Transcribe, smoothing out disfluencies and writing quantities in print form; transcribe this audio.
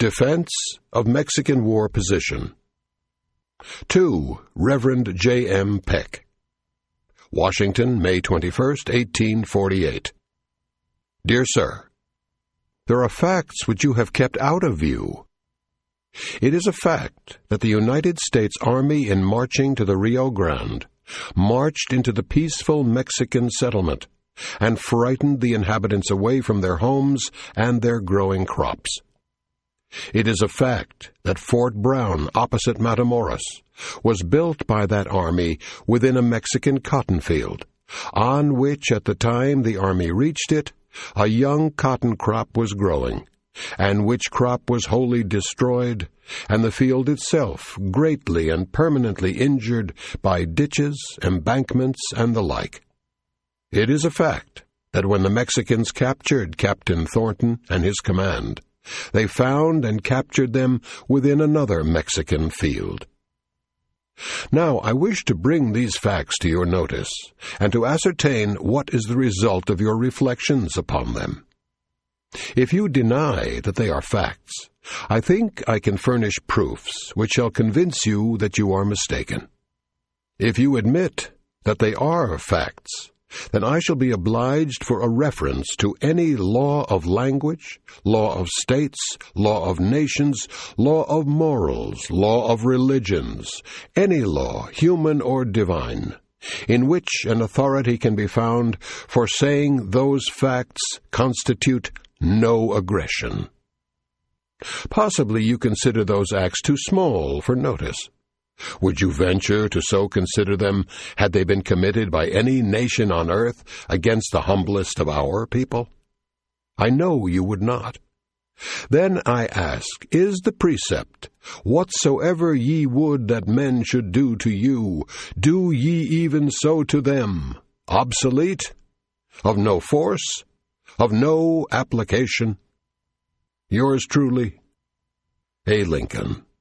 Defense of Mexican War Position. To Reverend J. M. Peck. Washington, May 21, 1848. Dear Sir, there are facts which you have kept out of view. It is a fact that the United States Army, in marching to the Rio Grande, marched into the peaceful Mexican settlement and frightened the inhabitants away from their homes and their growing crops. It is a fact that Fort Brown, opposite Matamoros, was built by that army within a Mexican cotton field, on which, at the time the army reached it, a young cotton crop was growing, and which crop was wholly destroyed, and the field itself greatly and permanently injured by ditches, embankments, and the like. It is a fact that when the Mexicans captured Captain Thornton and his command, they found and captured them within another Mexican field. Now, I wish to bring these facts to your notice, and to ascertain what is the result of your reflections upon them. If you deny that they are facts, I think I can furnish proofs which shall convince you that you are mistaken. If you admit that they are facts, then I shall be obliged for a reference to any law of language, law of states, law of nations, law of morals, law of religions, any law, human or divine, in which an authority can be found for saying those facts constitute no aggression. Possibly you consider those acts too small for notice. Would you venture to so consider them had they been committed by any nation on earth against the humblest of our people? I know you would not. Then I ask, is the precept, whatsoever ye would that men should do to you, do ye even so to them, obsolete, of no force, of no application? Yours truly, A. Lincoln.